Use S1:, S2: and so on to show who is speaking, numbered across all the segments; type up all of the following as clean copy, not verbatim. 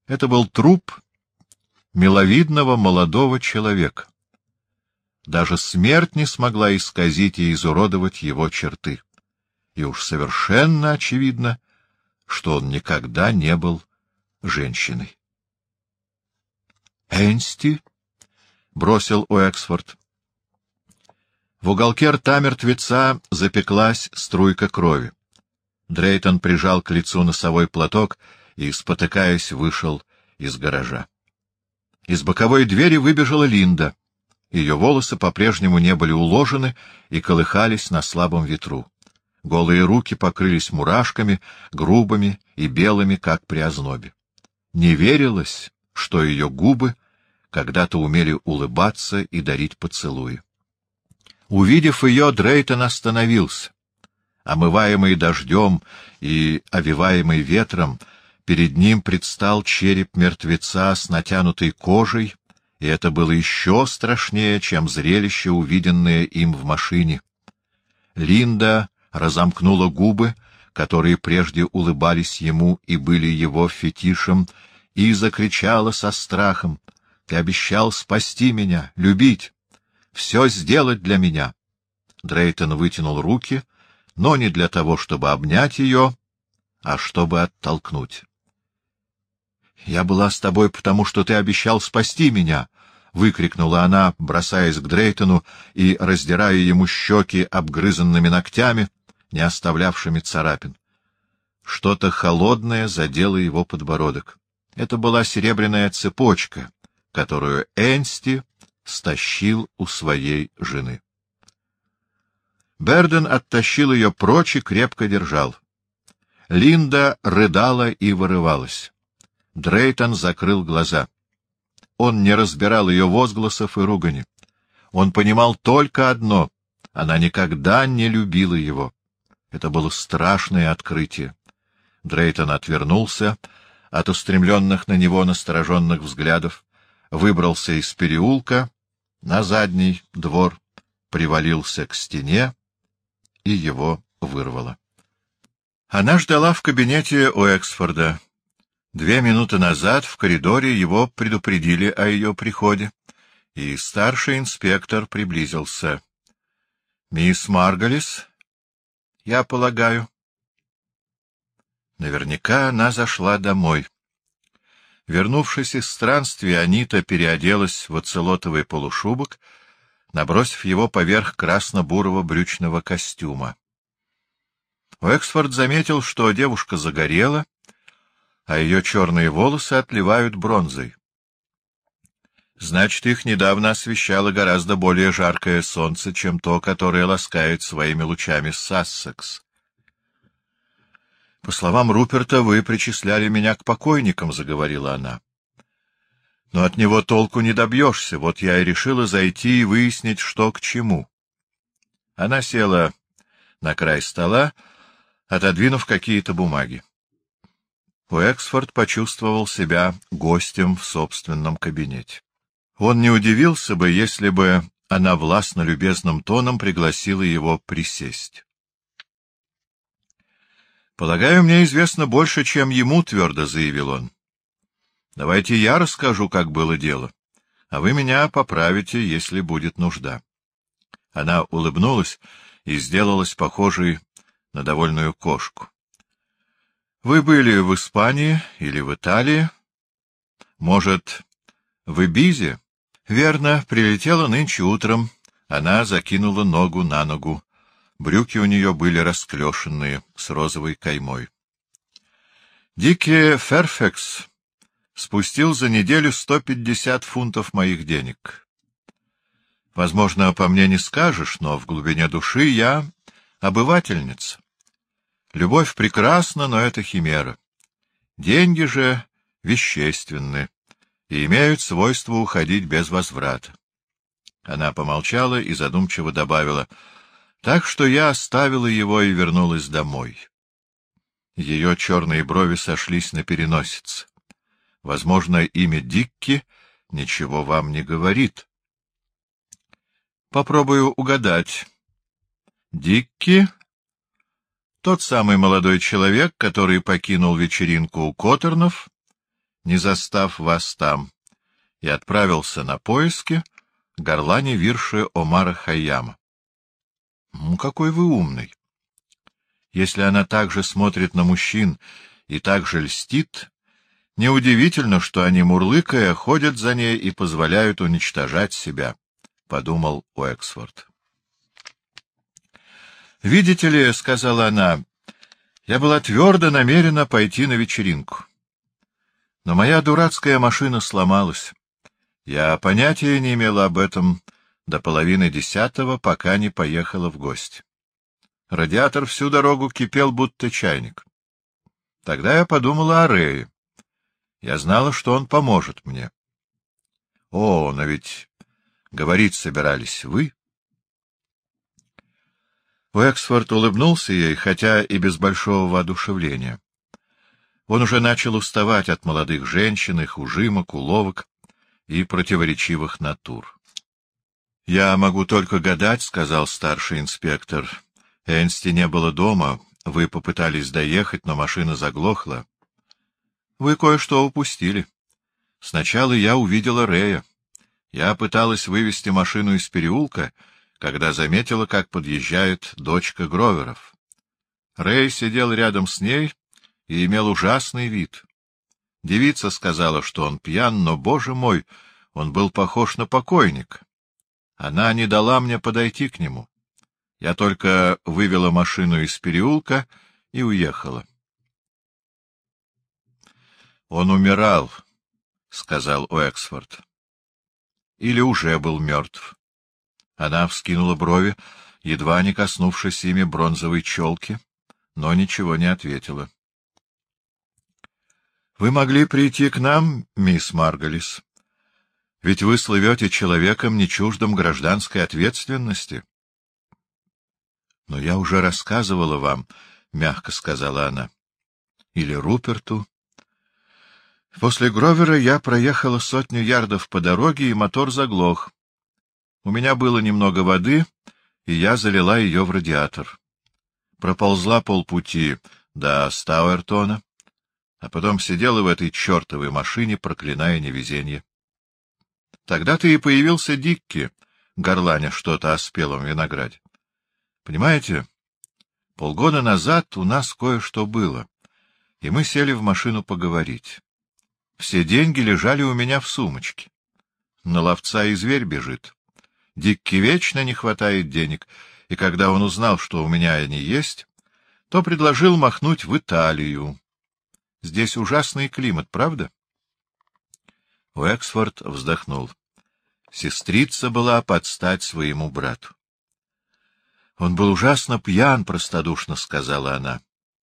S1: Это был труп миловидного молодого человека. Даже смерть не смогла исказить и изуродовать его черты. И уж совершенно очевидно, что он никогда не был женщиной. «Энсти?» — бросил Уэксфорд. В уголке рта мертвеца запеклась струйка крови. Дрейтон прижал к лицу носовой платок и, спотыкаясь, вышел из гаража. Из боковой двери выбежала Линда. Ее волосы по-прежнему не были уложены и колыхались на слабом ветру. Голые руки покрылись мурашками, грубыми и белыми, как при ознобе. Не верилось, что ее губы когда-то умели улыбаться и дарить поцелуи. Увидев ее, Дрейтон остановился. Омываемый дождем и овеваемый ветром, перед ним предстал череп мертвеца с натянутой кожей, и это было еще страшнее, чем зрелище, увиденное им в машине. Линда разомкнула губы, которые прежде улыбались ему и были его фетишем, и закричала со страхом: «Ты обещал спасти меня, любить, все сделать для меня!» Дрейтон вытянул руки, но не для того, чтобы обнять ее, а чтобы оттолкнуть. «Я была с тобой, потому что ты обещал спасти меня!» — выкрикнула она, бросаясь к Дрейтону и раздирая ему щеки обгрызанными ногтями, не оставлявшими царапин. Что-то холодное задело его подбородок. Это была серебряная цепочка, которую Энсти стащил у своей жены. Берден оттащил ее прочь и крепко держал. Линда рыдала и вырывалась. Дрейтон закрыл глаза. Он не разбирал ее возгласов и ругани. Он понимал только одно — она никогда не любила его. Это было страшное открытие. Дрейтон отвернулся от устремленных на него настороженных взглядов, выбрался из переулка на задний двор, привалился к стене, и его вырвало. Она ждала в кабинете Уэксфорда. 2 минуты назад в коридоре его предупредили о ее приходе, и старший инспектор приблизился. — Мисс Марголис, я полагаю. Наверняка она зашла домой. Вернувшись из странствия, Анита переоделась в оцелотовый полушубок, набросив его поверх красно-бурого брючного костюма. Уэксфорд заметил, что девушка загорела, а ее черные волосы отливают бронзой. Значит, их недавно освещало гораздо более жаркое солнце, чем то, которое ласкает своими лучами Сассекс. — По словам Руперта, вы причисляли меня к покойникам, — заговорила она. — Но от него толку не добьешься, вот я и решила зайти и выяснить, что к чему. Она села на край стола, отодвинув какие-то бумаги. Уэксфорд почувствовал себя гостем в собственном кабинете. Он не удивился бы, если бы она властно-любезным тоном пригласила его присесть. «Полагаю, мне известно больше, чем ему», — твердо заявил он. «Давайте я расскажу, как было дело, а вы меня поправите, если будет нужда». Она улыбнулась и сделалась похожей на довольную кошку. «Вы были в Испании или в Италии? Может, в Ибизе?» «Верно, прилетела нынче утром». Она закинула ногу на ногу. Брюки у нее были расклешенные, с розовой каймой. Дикки Ферфекс спустил за неделю 150 фунтов моих денег. Возможно, по мне не скажешь, но в глубине души я обывательница. Любовь прекрасна, но это химера. Деньги же вещественны и имеют свойство уходить без возврата. Она помолчала и задумчиво добавила: «Так что я оставила его и вернулась домой». Ее черные брови сошлись на переносице. Возможно, имя Дикки ничего вам не говорит. Попробую угадать. Дикки — тот самый молодой человек, который покинул вечеринку у Коттернов, не застав вас там, и отправился на поиски, горлане вирши Омара Хайяма. Какой вы умный! Если она так же смотрит на мужчин и так же льстит, неудивительно, что они, мурлыкая, ходят за ней и позволяют уничтожать себя, — подумал Уэксфорд. — Видите ли, — сказала она, — я была твердо намерена пойти на вечеринку. Но моя дурацкая машина сломалась. Я понятия не имела об этом до 9:30, пока не поехала в гости. Радиатор всю дорогу кипел, будто чайник. Тогда я подумала о Рее. Я знала, что он поможет мне. — О, но ведь говорить собирались вы? Уэксфорд улыбнулся ей, хотя и без большого воодушевления. Он уже начал уставать от молодых женщин, их ужимок, уловок и противоречивых натур. — Я могу только гадать, — сказал старший инспектор. — Энсти не было дома, вы попытались доехать, но машина заглохла. Вы кое-что упустили. Сначала я увидела Рея. Я пыталась вывести машину из переулка, когда заметила, как подъезжает дочка Гроверов. Рэй сидел рядом с ней и имел ужасный вид. Девица сказала, что он пьян, но, боже мой, он был похож на покойника. Она не дала мне подойти к нему. Я только вывела машину из переулка и уехала. — Он умирал, — сказал Уэксфорд. — Или уже был мертв. Она вскинула брови, едва не коснувшись ими бронзовой челки, но ничего не ответила. — Вы могли прийти к нам, мисс Марголис, ведь вы слывете человеком, не чуждым гражданской ответственности. — Но я уже рассказывала вам, — мягко сказала она. — Или Руперту. После Гровера я проехала 100 ярдов по дороге, и мотор заглох. У меня было немного воды, и я залила ее в радиатор. Проползла полпути до Стауэртона, а потом сидела в этой чертовой машине, проклиная невезение. Тогда-то и появился Дикки, горланя что-то о спелом винограде. Понимаете, полгода назад у нас кое-что было, и мы сели в машину поговорить. Все деньги лежали у меня в сумочке. На ловца и зверь бежит. Дикки вечно не хватает денег, и когда он узнал, что у меня они есть, то предложил махнуть в Италию. Здесь ужасный климат, правда? Уэксфорд вздохнул. Сестрица была под стать своему брату. Он был ужасно пьян, — простодушно сказала она.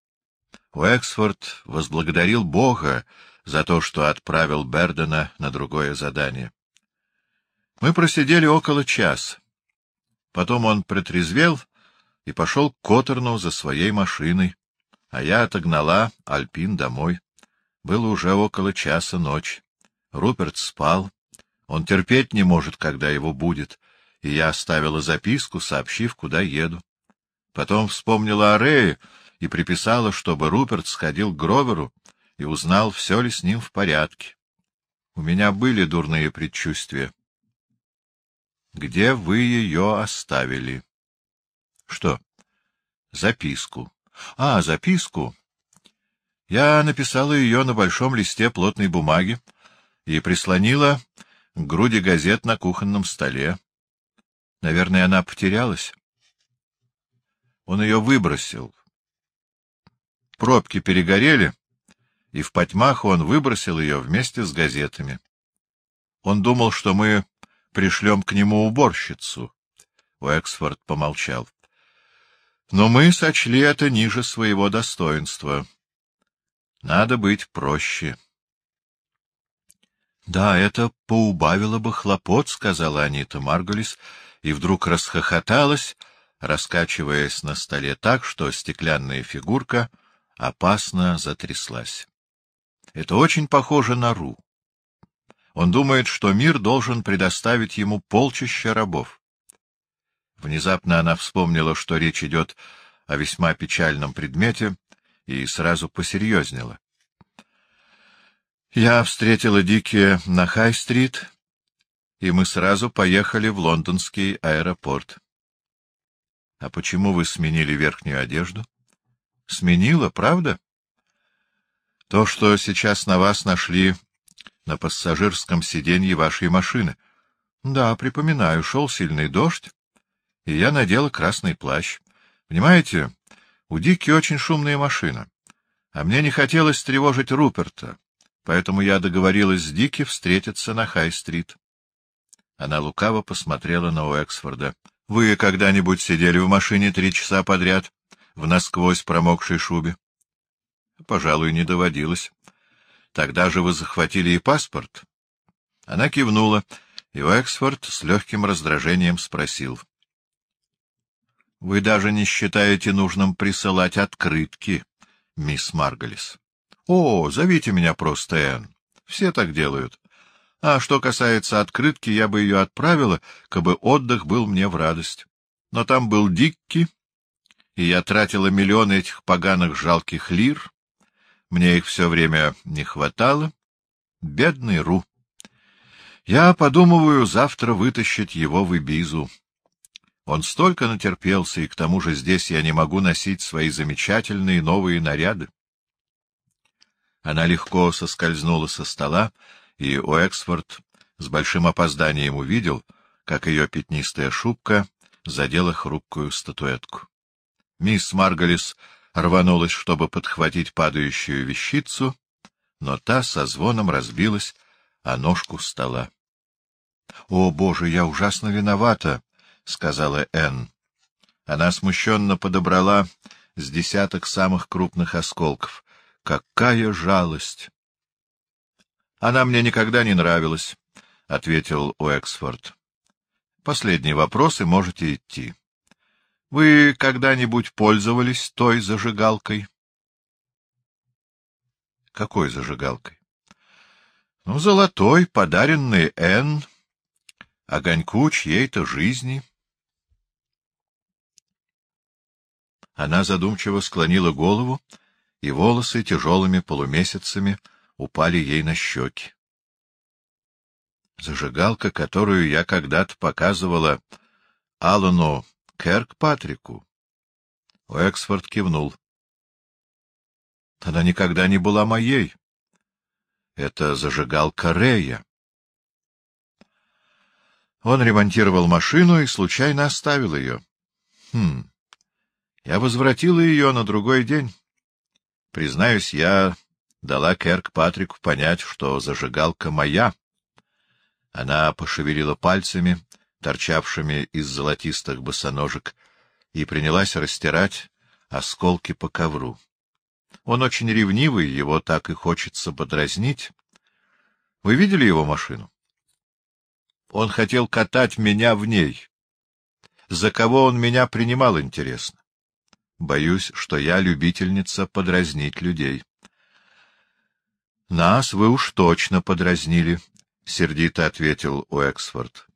S1: Уэксфорд возблагодарил Бога за то, что отправил Бердена на другое задание. Мы просидели около часа. Потом он протрезвел и пошел к Коттерну за своей машиной, а я отогнала Альпин домой. Было уже около часа ночи. Руперт спал. Он терпеть не может, когда его будет, и я оставила записку, сообщив, куда еду. Потом вспомнила о Рее и приписала, чтобы Руперт сходил к Гроверу и узнал, все ли с ним в порядке. У меня были дурные предчувствия. — Где вы ее оставили? — Что? — Записку. — записку. Я написала ее на большом листе плотной бумаги и прислонила к груди газет на кухонном столе. Наверное, она потерялась. Он ее выбросил. Пробки перегорели, и в потьмах он выбросил ее вместе с газетами. Он думал, что мы пришлем к нему уборщицу. Уэксфорд помолчал. Но мы сочли это ниже своего достоинства. Надо быть проще. — Да, это поубавило бы хлопот, — сказала Анита Марголис, и вдруг расхохоталась, раскачиваясь на столе так, что стеклянная фигурка опасно затряслась. Это очень похоже на Ру. Он думает, что мир должен предоставить ему полчища рабов. Внезапно она вспомнила, что речь идет о весьма печальном предмете, и сразу посерьезнела. Я встретила Дики на Хай-стрит, и мы сразу поехали в лондонский аэропорт. — А почему вы сменили верхнюю одежду? — Сменила, правда? — То, что сейчас на вас нашли на пассажирском сиденье вашей машины. — Да, припоминаю, шел сильный дождь, и я надела красный плащ. Понимаете, у Дики очень шумная машина, а мне не хотелось тревожить Руперта, поэтому я договорилась с Дики встретиться на Хай-стрит. Она лукаво посмотрела на Уэксфорда. — Вы когда-нибудь сидели в машине 3 часа подряд, в насквозь промокшей шубе? — Пожалуй, не доводилось. — Тогда же вы захватили и паспорт? Она кивнула, и Уэксфорд с легким раздражением спросил. — Вы даже не считаете нужным присылать открытки, мисс Марголис? — О, зовите меня просто Энн. Все так делают. А что касается открытки, я бы ее отправила, кабы отдых был мне в радость. Но там был Дикки, и я тратила миллионы этих поганых жалких лир. Мне их все время не хватало. Бедный Ру. Я подумываю завтра вытащить его в Ибизу. Он столько натерпелся, и к тому же здесь я не могу носить свои замечательные новые наряды. Она легко соскользнула со стола, и Уэксфорд с большим опозданием увидел, как ее пятнистая шубка задела хрупкую статуэтку. Мисс Марголис рванулась, чтобы подхватить падающую вещицу, но та со звоном разбилась о ножку стола. — О, Боже, я ужасно виновата, — сказала Энн. Она смущенно подобрала с десяток самых крупных осколков. — Какая жалость! — Она мне никогда не нравилась, — ответил Уэксфорд. — Последний вопрос, и можете идти. Вы когда-нибудь пользовались той зажигалкой? — Какой зажигалкой? — Ну, золотой, подаренный Энн, огоньку чьей-то жизни. Она задумчиво склонила голову, и волосы тяжелыми полумесяцами упали ей на щеки. Зажигалка, которую я когда-то показывала Алану Керкпатрику. Уэксфорд кивнул. Она никогда не была моей. Это зажигалка Рэя. Он ремонтировал машину и случайно оставил ее. Я возвратила ее на другой день. Признаюсь, я дала Керкпатрику понять, что зажигалка моя. Она пошевелила пальцами, торчавшими из золотистых босоножек, и принялась растирать осколки по ковру. Он очень ревнивый, его так и хочется подразнить. Вы видели его машину? Он хотел катать меня в ней. За кого он меня принимал, интересно? Боюсь, что я любительница подразнить людей. — Нас вы уж точно подразнили, — сердито ответил Уэксфорд.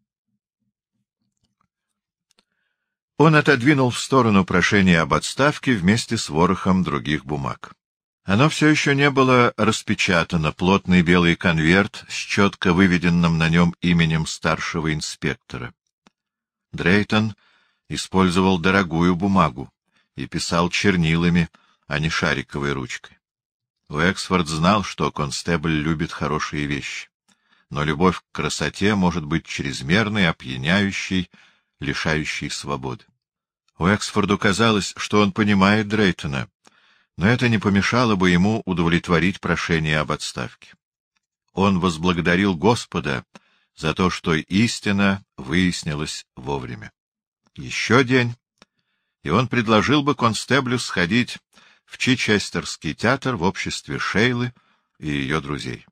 S1: Он отодвинул в сторону прошение об отставке вместе с ворохом других бумаг. Оно все еще не было распечатано, плотный белый конверт с четко выведенным на нем именем старшего инспектора. Дрейтон использовал дорогую бумагу и писал чернилами, а не шариковой ручкой. Уэксфорд знал, что констебль любит хорошие вещи, но любовь к красоте может быть чрезмерной, опьяняющей, лишающей свободы. Уэксфорду казалось, что он понимает Дрейтона, но это не помешало бы ему удовлетворить прошение об отставке. Он возблагодарил Господа за то, что истина выяснилась вовремя. Еще день, и он предложил бы констеблю сходить в Чичестерский театр в обществе Шейлы и ее друзей.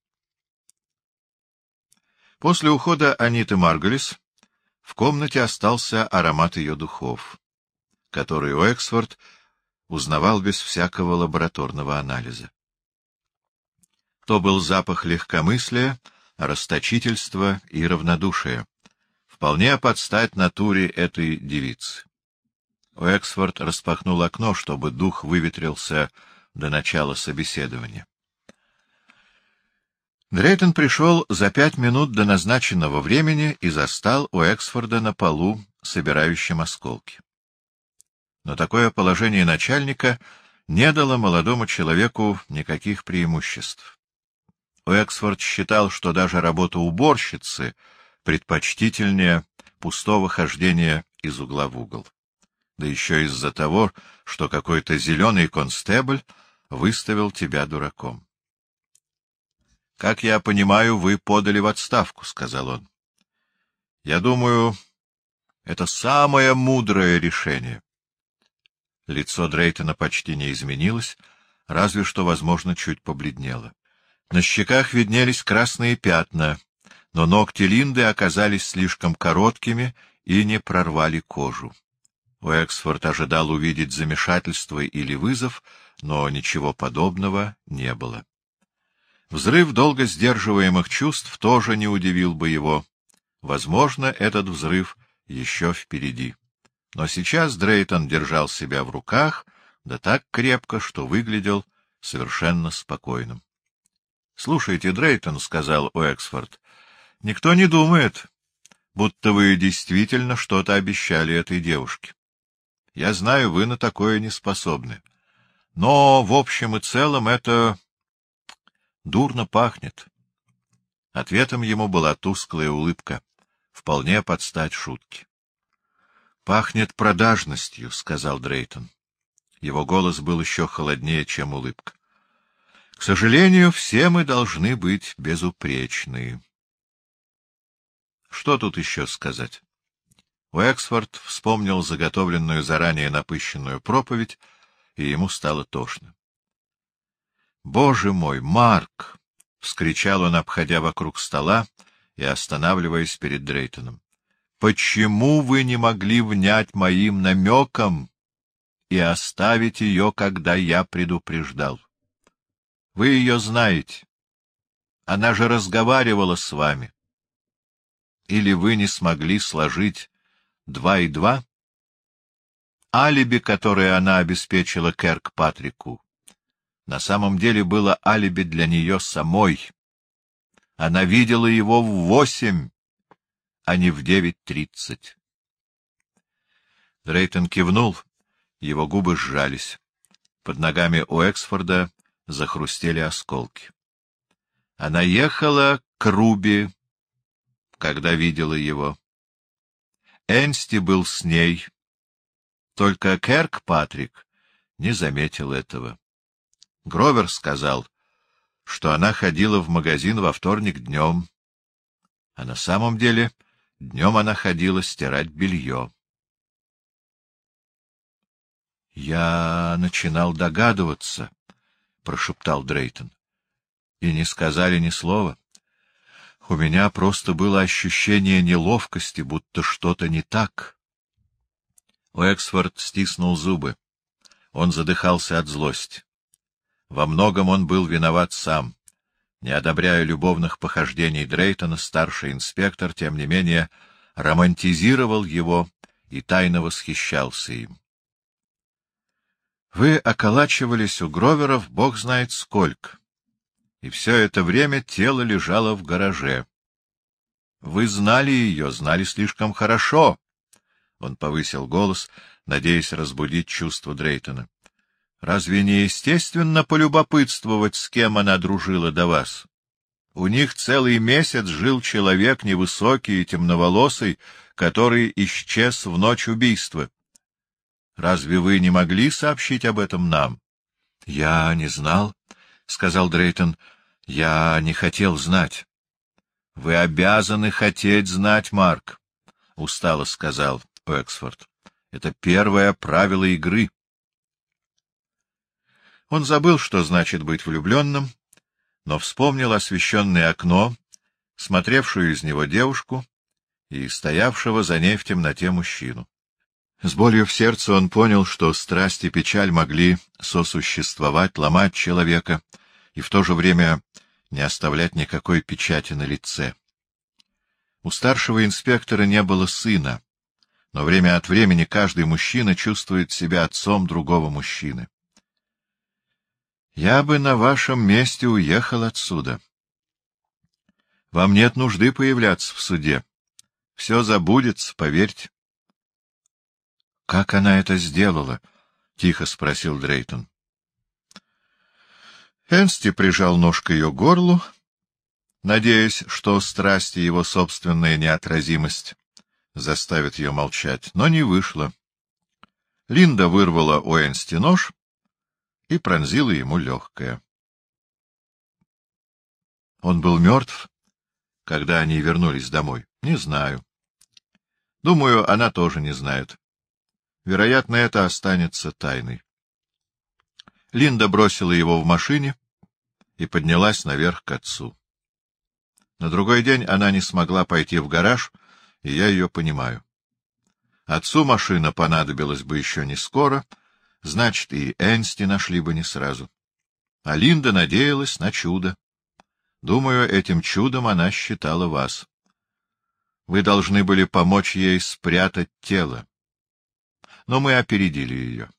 S1: После ухода Аниты Марголис в комнате остался аромат ее духов, который Уэксфорд узнавал без всякого лабораторного анализа. То был запах легкомыслия, расточительства и равнодушия, вполне под стать натуре этой девицы. Уэксфорд распахнул окно, чтобы дух выветрился до начала собеседования. Дрейтон пришел за 5 минут до назначенного времени и застал Уэксфорда на полу, собирающим осколки. Но такое положение начальника не дало молодому человеку никаких преимуществ. Уэксфорд считал, что даже работа уборщицы предпочтительнее пустого хождения из угла в угол. Да еще из-за того, что какой-то зеленый констебль выставил тебя дураком. — Как я понимаю, вы подали в отставку, — сказал он. — Я думаю, это самое мудрое решение. Лицо Дрейтона почти не изменилось, разве что, возможно, чуть побледнело. На щеках виднелись красные пятна, но ногти Линды оказались слишком короткими и не прорвали кожу. Уэксфорд ожидал увидеть замешательство или вызов, но ничего подобного не было. Взрыв долго сдерживаемых чувств тоже не удивил бы его. Возможно, этот взрыв еще впереди. Но сейчас Дрейтон держал себя в руках, да так крепко, что выглядел совершенно спокойным. — Слушайте, Дрейтон, — сказал Уэксфорд, — никто не думает, будто вы действительно что-то обещали этой девушке. Я знаю, вы на такое не способны. Но, в общем и целом, это дурно пахнет. Ответом ему была тусклая улыбка, вполне под стать шутке. — Пахнет продажностью, — сказал Дрейтон. Его голос был еще холоднее, чем улыбка. — К сожалению, все мы должны быть безупречны. Что тут еще сказать? Уэксфорд вспомнил заготовленную заранее напыщенную проповедь, и ему стало тошно. — Боже мой, Марк! — вскричал он, обходя вокруг стола и останавливаясь перед Дрейтоном. — Почему вы не могли внять моим намекам и оставить ее, когда я предупреждал? Вы ее знаете. Она же разговаривала с вами. Или вы не смогли сложить 2 и 2? Алиби, которое она обеспечила Киркпатрику, на самом деле было алиби для нее самой. Она видела его в 8, а не в 9:30. Дрейтон кивнул, его губы сжались. Под ногами Уэксфорда захрустели осколки. Она ехала к Руби, когда видела его. Энсти был с ней. Только Киркпатрик не заметил этого. Гровер сказал, что она ходила в магазин во вторник днем, а на самом деле днем она ходила стирать белье. — Я начинал догадываться, — прошептал Дрейтон. — И не сказали ни слова. У меня просто было ощущение неловкости, будто что-то не так. Уэксфорд стиснул зубы. Он задыхался от злости. Во многом он был виноват сам. Не одобряя любовных похождений Дрейтона, старший инспектор, тем не менее, романтизировал его и тайно восхищался им. Вы околачивались у Гроверов бог знает сколько, и все это время тело лежало в гараже. Вы знали ее, знали слишком хорошо. Он повысил голос, надеясь разбудить чувство Дрейтона. Разве не естественно полюбопытствовать, с кем она дружила до вас? У них целый месяц жил человек невысокий и темноволосый, который исчез в ночь убийства. Разве вы не могли сообщить об этом нам? — Я не знал, — сказал Дрейтон. — Я не хотел знать. — Вы обязаны хотеть знать, Марк, — устало сказал Уэксфорд. — Это первое правило игры. Он забыл, что значит быть влюбленным, но вспомнил освещенное окно, смотревшую из него девушку и стоявшего за ней в темноте мужчину. С болью в сердце он понял, что страсть и печаль могли сосуществовать, ломать человека и в то же время не оставлять никакой печати на лице. У старшего инспектора не было сына, но время от времени каждый мужчина чувствует себя отцом другого мужчины. Я бы на вашем месте уехал отсюда. Вам нет нужды появляться в суде. Все забудется, поверьте. — Как она это сделала? — тихо спросил Дрейтон. Энсти прижал нож к ее горлу, надеясь, что страсть и его собственная неотразимость заставят ее молчать, но не вышло. Линда вырвала у Энсти нож и пронзила ему легкое. Он был мертв, когда они вернулись домой? Не знаю. Думаю, она тоже не знает. Вероятно, это останется тайной. Линда бросила его в машине и поднялась наверх к отцу. На другой день она не смогла пойти в гараж, и я ее понимаю. Отцу машина понадобилась бы еще не скоро, значит, и Энсти нашли бы не сразу. А Линда надеялась на чудо. Думаю, этим чудом она считала вас. Вы должны были помочь ей спрятать тело. Но мы опередили ее.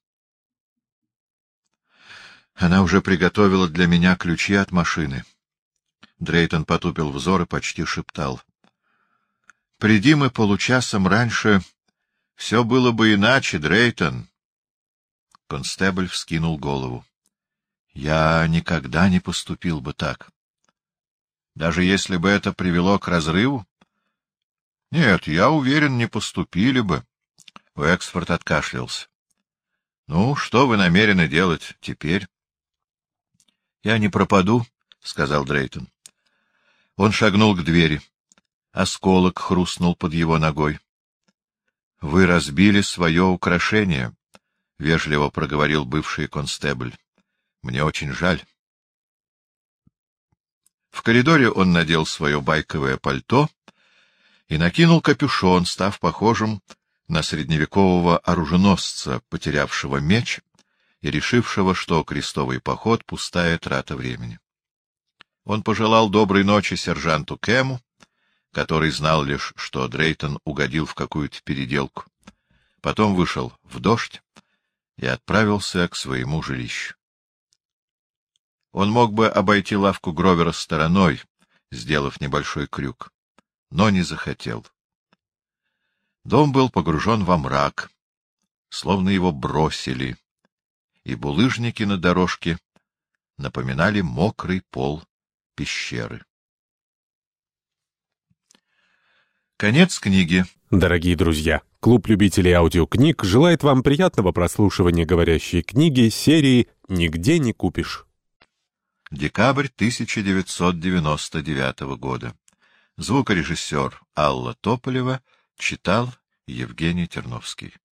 S1: Она уже приготовила для меня ключи от машины. Дрейтон потупил взор и почти шептал. Приди мы получасом раньше, все было бы иначе, Дрейтон. Констебль вскинул голову. Я никогда не поступил бы так. Даже если бы это привело к разрыву? Нет, я уверен, не поступили бы. Уэксфорд откашлялся. Ну, что вы намерены делать теперь? Я не пропаду, сказал Дрейтон. Он шагнул к двери. Осколок хрустнул под его ногой. — Вы разбили свое украшение, — вежливо проговорил бывший констебль. — Мне очень жаль. В коридоре он надел свое байковое пальто и накинул капюшон, став похожим на средневекового оруженосца, потерявшего меч и решившего, что крестовый поход — пустая трата времени. Он пожелал доброй ночи сержанту Кэму, который знал лишь, что Дрейтон угодил в какую-то переделку. Потом вышел в дождь и отправился к своему жилищу. Он мог бы обойти лавку Гровера стороной, сделав небольшой крюк, но не захотел. Дом был погружен во мрак, словно его бросили, и булыжники на дорожке напоминали мокрый пол пещеры. Конец книги.
S2: Дорогие друзья, клуб любителей аудиокниг желает вам приятного прослушивания говорящей книги серии «Нигде не купишь».
S1: Декабрь 1999 года. Звукорежиссер Алла Тополева читал Евгений Терновский.